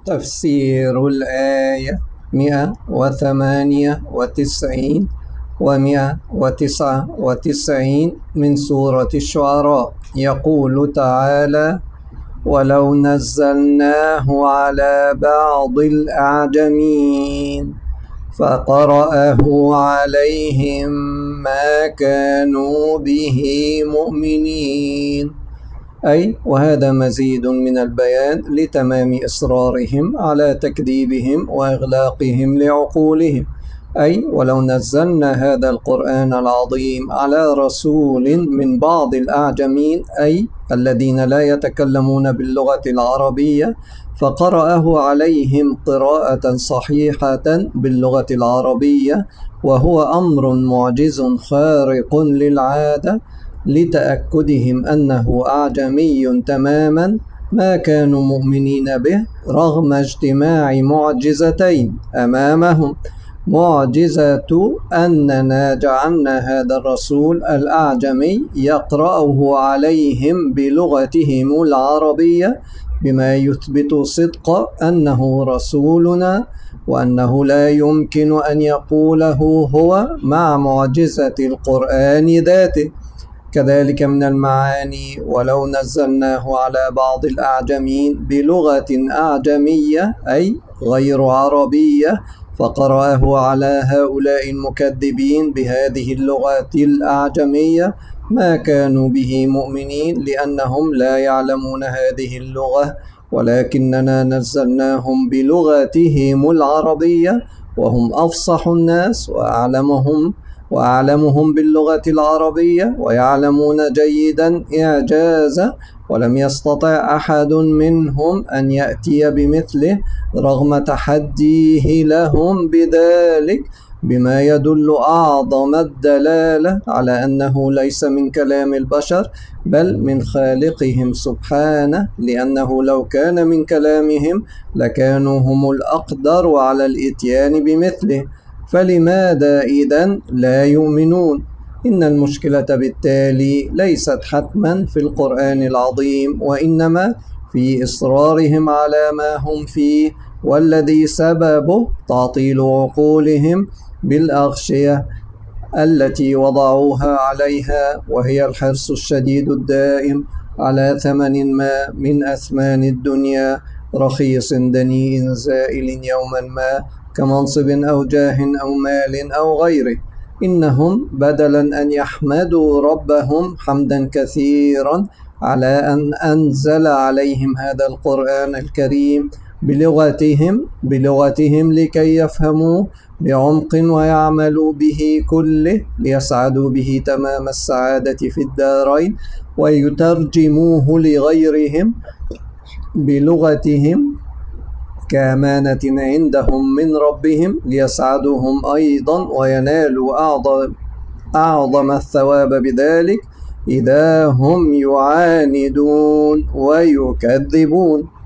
تفسير الآية 198 و199 من سورة الشعراء. يقول تعالى: ولو نزلناه على بعض الأعجمين فقرأه عليهم ما كانوا به مؤمنين. أي وهذا مزيد من البيان لتمام إصرارهم على تكذيبهم وإغلاقهم لعقولهم. أي ولو نزلنا هذا القرآن العظيم على رسول من بعض الأعجمين، أي الذين لا يتكلمون باللغة العربية، فقرأه عليهم قراءة صحيحة باللغة العربية، وهو أمر معجز خارق للعادة، لتأكدهم أنه أعجمي تماما، ما كانوا مؤمنين به رغم اجتماع معجزتين أمامهم: معجزة أننا جعلنا هذا الرسول الأعجمي يقرأه عليهم بلغتهم العربية، بما يثبت صدق أنه رسولنا، وأنه لا يمكن أن يقوله هو مع معجزة القرآن ذاته. كذلك من المعاني: ولو نزلناه على بعض الأعجمين بلغة أعجمية أي غير عربية، فقرأه على هؤلاء المكذبين بهذه اللغة الأعجمية، ما كانوا به مؤمنين لأنهم لا يعلمون هذه اللغة، ولكننا نزلناهم بلغتهم العربية، وهم أفصح الناس وأعلمهم باللغة العربية، ويعلمون جيدا إعجازه، ولم يستطع أحد منهم أن يأتي بمثله رغم تحديه لهم بذلك، بما يدل أعظم الدلالة على أنه ليس من كلام البشر بل من خالقهم سبحانه، لأنه لو كان من كلامهم لكانوا هم الأقدر على الإتيان بمثله، فلماذا إذن لا يؤمنون؟ إن المشكلة بالتالي ليست حتما في القرآن العظيم، وإنما في إصرارهم على ما هم فيه، والذي سببه تعطيل عقولهم بالأغشية التي وضعوها عليها، وهي الحرص الشديد الدائم على ثمن ما من أثمان الدنيا، رخيص دنيء زائل يوما ما، كمنصب أو جاه أو مال أو غيره. إنهم بدلا أن يحمدوا ربهم حمدا كثيرا على أن أنزل عليهم هذا القرآن الكريم بلغتهم لكي يفهموه بعمق ويعملوا به كله ليسعدوا به تمام السعادة في الدارين، ويترجموه لغيرهم بلغتهم كأمانة عندهم من ربهم ليسعدوهم أيضا وينالوا أعظم الثواب بذلك، إذا هم يعاندون ويكذبون.